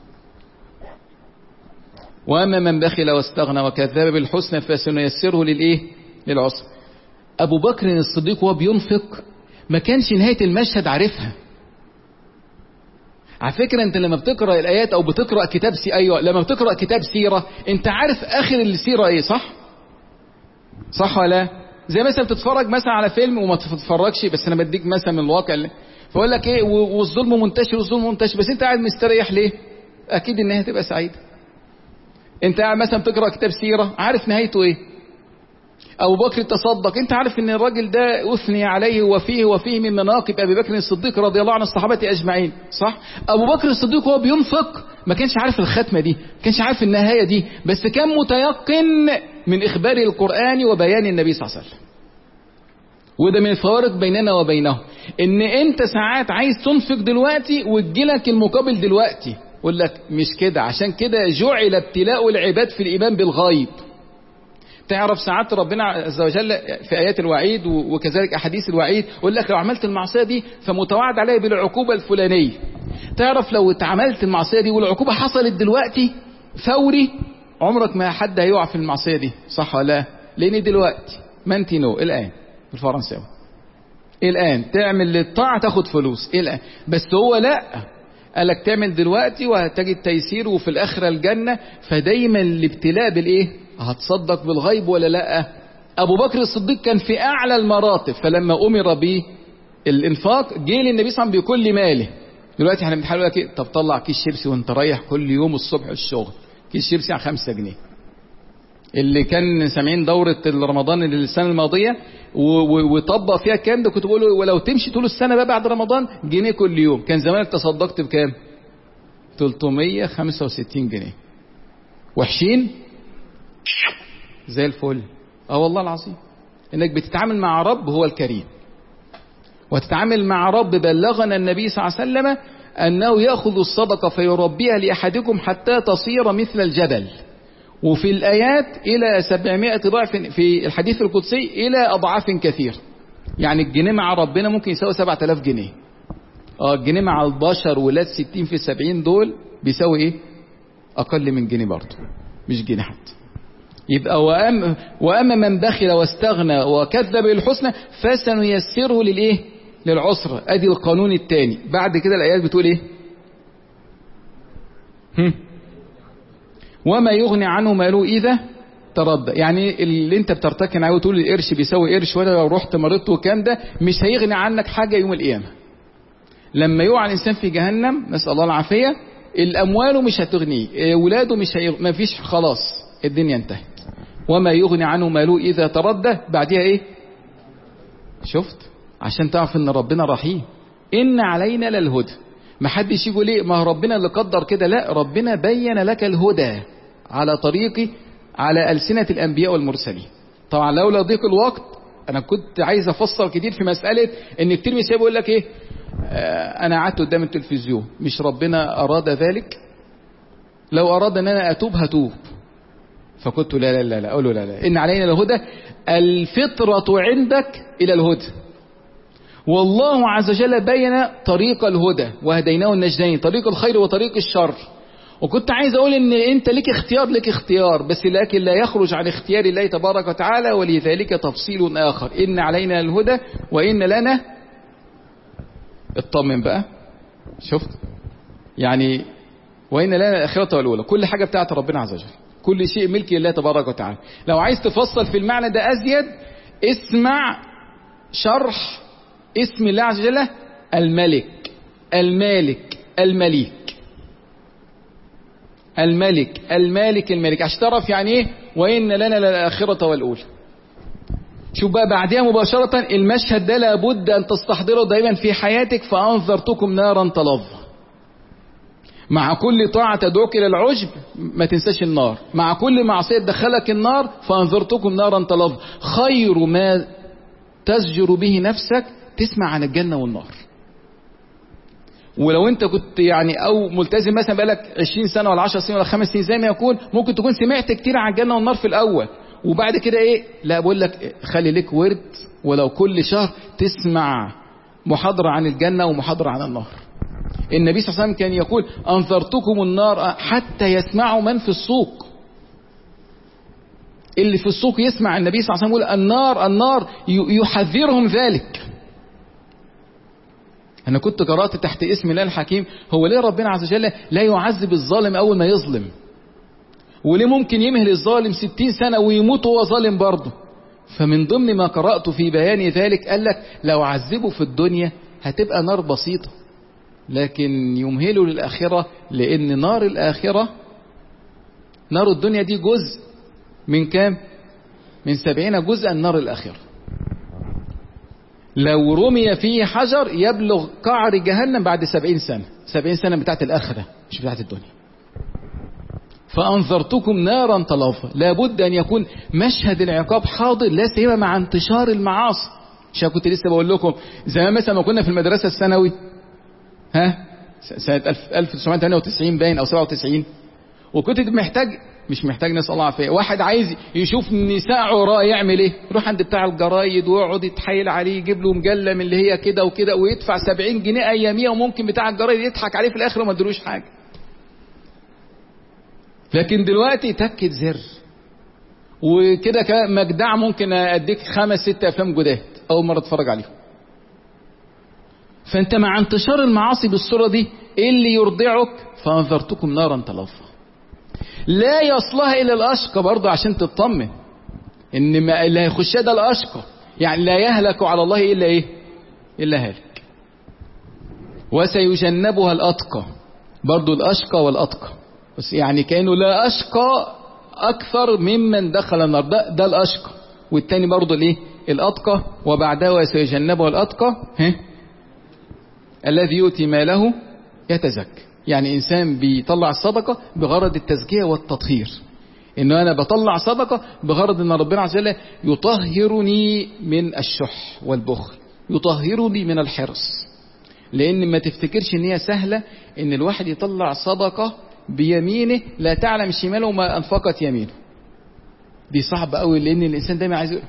وأما من بخل واستغنى وكذب بالحسنى فسنيسره للإيه؟ للعسر. أبو بكر الصديق وهو بينفق ما كانش نهاية المشهد عارفها. على فكرة أنت لما بتقرأ الآيات أو بتقرأ كتاب سي أيوة لما بتقرأ كتاب سيرة أنت عارف آخر السيرة إيه، صح؟ صح ولا؟ زي مثلا بتتفرج مثلا على فيلم وما تتفرجش، بس أنا بديك مثلا من الواقع اللي فأقول لك إيه والظلم منتشر والظلم منتشر، بس أنت قاعد مستريح ليه؟ أكيد النهاية هتبقى سعيدة. انت قاعد مثلا بتقرا كتاب سيره عارف نهايته ايه. ابو بكر تصدق، انت عارف ان الراجل ده اثني عليه وفيه وفيه من مناقب ابي بكر الصديق رضي الله عن الصحابه اجمعين، صح؟ ابو بكر الصديق وهو بينفق ما كانش عارف الختمه دي، ما كانش عارف النهايه دي، بس كان متيقن من اخبار القران وبيان النبي صلى الله عليه وسلم. وده من الفوارق بيننا وبينهم، ان انت ساعات عايز تنفق دلوقتي وتجيلك المقابل دلوقتي. يقول لك مش كده، عشان كده جعل ابتلاء العباد في الإيمان بالغيب. تعرف ساعات ربنا عز وجل في آيات الوعيد وكذلك أحاديث الوعيد يقول لك لو عملت المعصية دي فمتوعد عليها بالعقوبة الفلانية. تعرف لو اتعملت المعصية دي والعقوبة حصلت دلوقتي فوري عمرك ما حد هيقع في المعصية دي، صح ولا لا؟ لأن دلوقتي مانتينو الآن بالفرنساوي الآن تعمل للطاعة تاخد فلوس الآن، بس هو لا قالك تعمل دلوقتي وهتجد تيسير وفي الآخرة الجنة. فدايما الابتلاء بالإيه؟ هتصدق بالغيب ولا لا؟ أبو بكر الصديق كان في أعلى المراتب، فلما أمر به الإنفاق جه للنبي صلى الله عليه وسلم بكل ماله. دلوقتي احنا بنتحاول لك ايه؟ طب طلع كيس شيبسي وانت رايح كل يوم الصبح الشغل، كيس شيبسي على خمسة جنيه. اللي كان سامعين دورة رمضان السنة الماضية وطبق فيها الكلام ده كنت بقول له ولو تمشي طول السنة بقى بعد رمضان جنيه كل يوم كان زمانك تصدقت بكام؟ ثلاثمية وخمسة وستين جنيه. وحشين؟ زي الفل. اه والله العظيم، انك بتتعامل مع رب هو الكريم، وتتعامل مع رب بلغنا النبي صلى الله عليه وسلم انه يأخذ الصدقة فيربيها لأحدكم حتى تصير مثل الجبل، وفي الآيات إلى سبعمائة ضعف، في الحديث القدسي إلى أضعاف كثير. يعني الجنيه مع ربنا ممكن يساوي سبعة آلاف جنيه. اه الجنيه مع البشر ولاد ستين في سبعين دول بيساوي ايه؟ أقل من جنيه برضه، مش جنيه حتى. يبقى وأم وأما من بخل واستغنى وكذب بالحسنى فسنيسره للإيه؟ للعسرة. أدي القانون الثاني. بعد كده الآيات بتقول إيه؟ هم؟ وما يغني عنه ماله إذا تردى. يعني اللي انت بترتكن عليه وتقول القرش بيساوي قرش، ولا لو رحت مرضت وكان ده مش هيغني عنك حاجة يوم القيامة. لما يوعى الإنسان في جهنم نسأل الله العافية، الأموال مش هتغنيه، ولاده مش هيغني، ما فيش، خلاص الدنيا انتهت. وما يغني عنه ماله إذا تردى. بعدها إيه؟ شفت؟ عشان تعرف إن ربنا رحيم. إن علينا للهدى. ما حدش يقول ليه ما ربنا اللي قدر كده، لا، ربنا بين لك الهدى على طريقي على ألسنة الأنبياء والمرسلين. طبعا لولا ضيق الوقت أنا كنت عايز أفصل كتير في مسألة إن كتير من الشباب يقول لك إيه، آه أنا قعدت قدام التلفزيون، مش ربنا أراد ذلك؟ لو أراد أن أنا أتوب هتوب. فقلت لا لا لا لا أقول له لا لا، إن علينا الهدى، الفطرة عندك إلى الهدى، والله عز وجل بين طريق الهدى وهديناه النجدين، طريق الخير وطريق الشر. وكنت عايز اقول ان انت لك اختيار، لك اختيار، بس لكن لا يخرج عن اختيار الله تبارك وتعالى، ولذلك تفصيل اخر. ان علينا الهدى وان لنا، اطمن بقى، شفت يعني، وان لنا الاخرة والاولى، كل حاجة بتاعت ربنا عز وجل، كل شيء ملك لله تبارك وتعالى. لو عايز تفصل في المعنى ده ازيد، اسمع شرح اسم الله عز وجل الملك، المالك، المليك، الملك، المالك، الملك، عشان تعرف يعني ايه وإن لنا للآخرة والأولى. شوف بقى بعدها مباشرة المشهد ده لابد أن تستحضره دائما في حياتك. فأنذرتكم نارا تلظى. مع كل طاعة تدعوك إلى العجب ما تنساش النار، مع كل معصية تدخلك النار فأنذرتكم نارا تلظى. خير ما تزجر به نفسك تسمع عن الجنة والنار. ولو انت كنت يعني او ملتزم مثلا بقالك عشرين سنة ولا عشر سنين ولا خمس سنين زي ما يكون، ممكن تكون سمعت كتير عن الجنة والنار في الاول، وبعد كده ايه، لا بقول لك خلي لك ورد ولو كل شهر تسمع محاضرة عن الجنة ومحاضرة عن النار. النبي صلى الله عليه وسلم كان يقول انذرتكم النار حتى يسمعوا من في السوق. اللي في السوق يسمع النبي صلى الله عليه وسلم يقول النار النار، يحذرهم ذلك. أنا كنت قرأت تحت اسم الله الحكيم، هو ليه ربنا عز وجل لا يعذب الظالم أول ما يظلم؟ وليه ممكن يمهل الظالم ستين سنة ويموت وهو ظالم برضه؟ فمن ضمن ما قرأت في بيان ذلك قال لك لو عذبه في الدنيا هتبقى نار بسيطة، لكن يمهله للآخرة، لأن نار الآخرة، نار الدنيا دي جزء من كام؟ من سبعين جزءا نار الآخرة. لو رمي فيه حجر يبلغ قعر جهنم بعد سبعين سنة، سبعين سنة بتاعت الآخرة مش بتاعت الدنيا. فأنذرتكم نارا تلظى. لابد أن يكون مشهد العقاب حاضر، لا سيما مع انتشار المعاصي. عشان كنت لسه بقول لكم زمان مثلا ما كنا في المدرسة الثانوي، ها سنة ألف وتسعمائة وثمانية وتسعين باين أو سبعة وتسعين، وكنت محتاج، مش محتاج نسأل الله العافية، واحد عايز يشوف نساء عراء يعمل ايه؟ يروح عند بتاع الجرايد ويقعد يتحايل عليه يجيب له مجلة من اللي هي كده وكده، ويدفع سبعين جنيه ايامية، وممكن بتاع الجرايد يضحك عليه في الاخر وما ادلوش حاجة. لكن دلوقتي تكت زر وكده مجدع ممكن اديك خمس ست افلام جداد اول مرة اتفرج عليهم. فانت مع انتشار المعاصي بالصورة دي ايه اللي يرضعك؟ فانذرتكم نارا تلظى. لا يصلها إلا الأشقى برضه، عشان تطمن إن ما اللي هيخشها ده الأشقى، يعني لا يهلك على الله إلا إيه؟ إلا هالك. وسيجنبها الأتقى، برضه الأشقى والأتقى، بس يعني كأنه لا أشقى أكثر ممن دخل النار، ده, ده الأشقى، والتاني برضه الإيه؟ الأتقى. وبعدها وسيجنبها الأتقى ها؟ الذي يؤتي ماله يتزكى. يعني إنسان بيطلع الصدقة بغرض التزكية والتطهير. إنه أنا بطلع صدقة بغرض أن ربنا عز وجل يطهرني من الشح والبخل، يطهرني من الحرص. لأن ما تفتكرش إن هي سهلة إن الواحد يطلع صدقة بيمينه لا تعلم شماله ما أنفقت يمينه. دي صعبة قوي، لأن الإنسان دايما عايز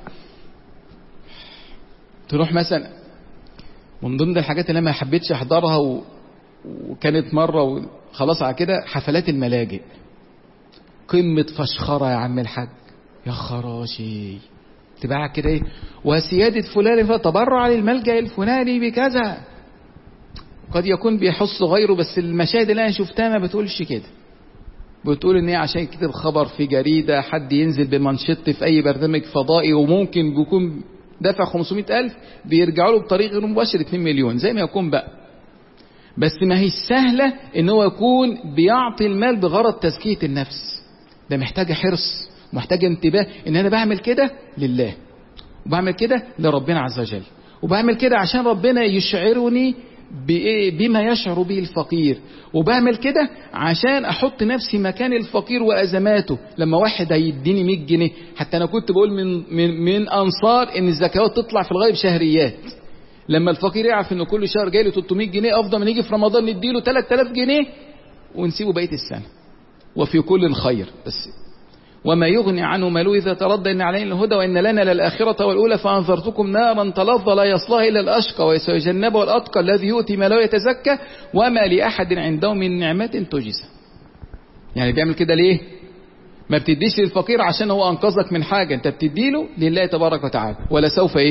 تروح مثلا من ضمن الحاجات اللي أنا ما حبيتش أحضرها و... وكانت مرة وخلاص على كده، حفلات الملاجئ. قمة فشخرة يا عم الحاج، يا خراشي، تبقى كده ايه، وسيادة فلان فتبرع للملجأ الفلاني بكذا. قد يكون بيحص غيره، بس المشاهد اللي انا شفتها ما بتقولش كده. بتقول ان هي عشان كده خبر في جريدة، حد ينزل بمنشط في اي برنامج فضائي، وممكن بيكون دفع خمسمائة ألف بيرجعوا له بطريق غير مباشر اتنين مليون زي ما يكون بقى. بس ما هي سهلة ان هو يكون بيعطي المال بغرض تزكية النفس. ده محتاجة حرص، محتاجة انتباه، ان انا بعمل كده لله، وبعمل كده لربنا عز وجل، وبعمل كده عشان ربنا يشعرني بما يشعر به الفقير، وبعمل كده عشان احط نفسي مكان الفقير وازماته. لما واحد هيديني مية جنيه، حتى انا كنت بقول من, من, من انصار ان الزكوات تطلع في الغالب شهريات. لما الفقير يعرف انه كل شهر جاي له تلتمية جنيه، افضل من يجي في رمضان نديله ثلاثة آلاف جنيه ونسيبه بقية السنة. وفي كل خير، بس وما يغني عنه ماله إذا تردى إن علينا الهدى وإن لنا للآخرة والأولى فأنذرتكم نارا تلظى لا يصلاها إلا الأشقى ويتجنبها الأتقى الذي يؤتي ماله يتزكى وما لأحد عنده من نعمة تجزى. يعني بيعمل كده ليه؟ ما بتديش للفقير عشان هو أنقذك من حاجة، أنت بتديله لله تبارك وتعالى. ولا سوف إيه؟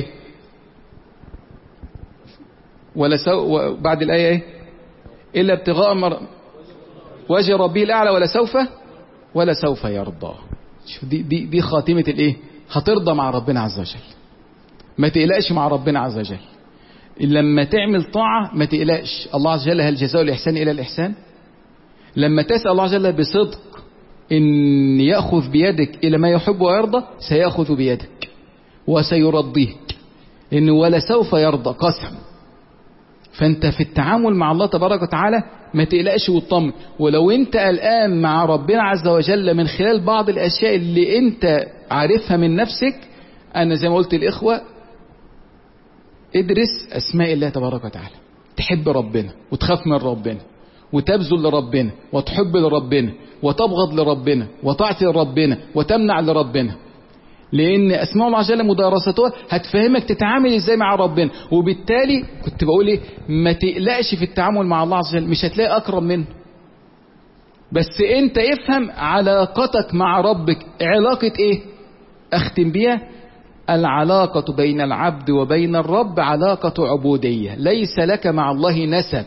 ولا سوف بعد الآية إيه؟ إلا ابتغاء مر... وجه ربي الأعلى ولا سوف ولا سوف يرضى. شوف دي دي دي خاتمة الايه؟ هترضى مع ربنا عز وجل. ما تقلقش مع ربنا عز وجل. لما تعمل طاعة ما تقلقش، الله عز وجل هل جزاء الإحسان إلى الإحسان؟ لما تسأل الله عز وجل بصدق إن يأخذ بيدك إلى ما يحب ويرضى، سيأخذ بيدك وسيرضيك. إنه ولا سوف يرضى قسم. فأنت في التعامل مع الله تبارك وتعالى ما تقلقش وتطمن. ولو انت قلقان مع ربنا عز وجل من خلال بعض الاشياء اللي انت عارفها من نفسك، انا زي ما قلت الاخوة، ادرس اسماء الله تبارك وتعالى، تحب ربنا وتخاف من ربنا وتبذل لربنا وتحب لربنا وتبغض لربنا وتعطي لربنا وتمنع لربنا. لان اسماء الله عز وجل مدارستها هتفهمك تتعامل ازاي مع ربنا. وبالتالي كنت بقول ايه، ما تقلقش في التعامل مع الله عز وجل، مش هتلاقي اكرم منه. بس انت افهم علاقتك مع ربك علاقة ايه. اختم بيها، العلاقة بين العبد وبين الرب علاقة عبودية، ليس لك مع الله نسب.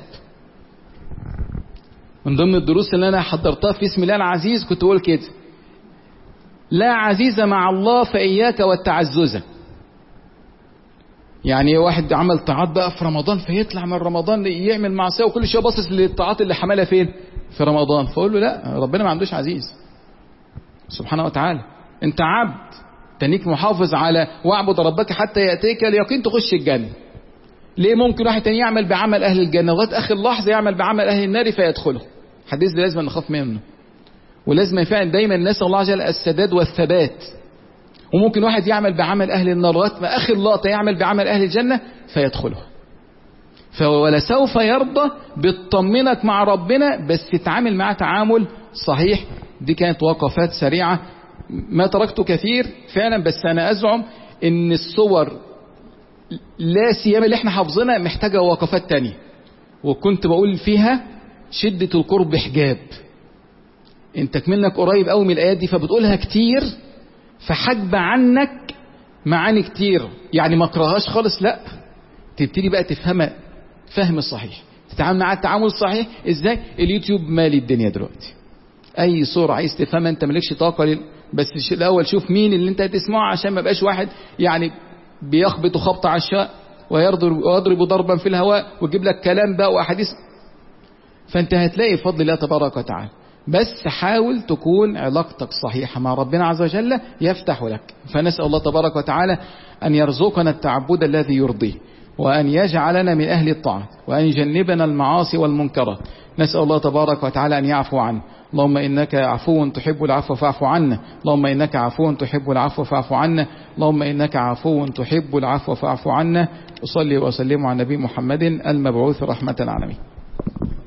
من ضمن الدروس اللي انا حضرتها في اسم الله العزيز كنت بقول كده، لا عزيز مع الله فإياك والتعزز. يعني واحد عمل طاعات بقى في رمضان، فيطلع من رمضان يعمل معصية وكل شيء باصص للطاعات اللي حملها فين في رمضان. فأقول له لا، ربنا ما عندوش عزيز سبحانه وتعالى. انت عبد تنيك محافظ على واعبد ربك حتى يأتيك اليقين تخش الجنة. ليه ممكن واحد تاني يعمل بعمل أهل الجنة لغاية آخر لحظة يعمل بعمل أهل النار فيدخله؟ حديث ده لازم نخاف منه، ولازم فعلا دايما نسأل الله عز وجل السداد والثبات. وممكن واحد يعمل بعمل أهل النار لغاية ما آخر لقطة يعمل بعمل أهل الجنة فيدخله. فولا سوف يرضى بتطمنك مع ربنا، بس تتعامل معاه تعامل صحيح. دي كانت وقفات سريعة، ما تركت كثير فعلا، بس أنا أزعم إن الصور لا سيما اللي احنا حافظينها محتاجة وقفات تانية. وكنت بقول فيها شدة القرب حجاب. انت كمنك قريب قوي من الايات دي فبتقولها كتير، فحجب عنك معاني كتير. يعني ما اقراهاش خالص، لا، تبتدي بقى تفهمها فهم الصحيح، تتعامل معاها التعامل الصحيح. ازاي؟ اليوتيوب مالي الدنيا دلوقتي، اي صورة عايز تفهمها انت مالكش طاقة لل... بس الاول شوف مين اللي انت هتسمعه، عشان ما بقاش واحد يعني بيخبط خبط عشاء ويضرب ويضرب ضربا في الهواء ويجيب لك كلام بقى واحاديث. فانت هتلاقي بفضل الله تبارك وتعالى، بس حاول تكون علاقتك صحيحة مع ربنا عز وجل يفتح لك. فنسأل الله تبارك وتعالى أن يرزقنا التعبد الذي يرضيه، وأن يجعلنا من أهل الطاعة، وأن يجنبنا المعاصي والمنكرات. نسأل الله تبارك وتعالى أن يعفو عنه اللهم إنك عفو تحب العفو فاعف عنا، اللهم إنك عفو تحب العفو فاعف عنا، اللهم إنك عفو تحب العفو فاعف عنا. أصلي وأسلم على النبي محمد المبعوث رحمة العالمين.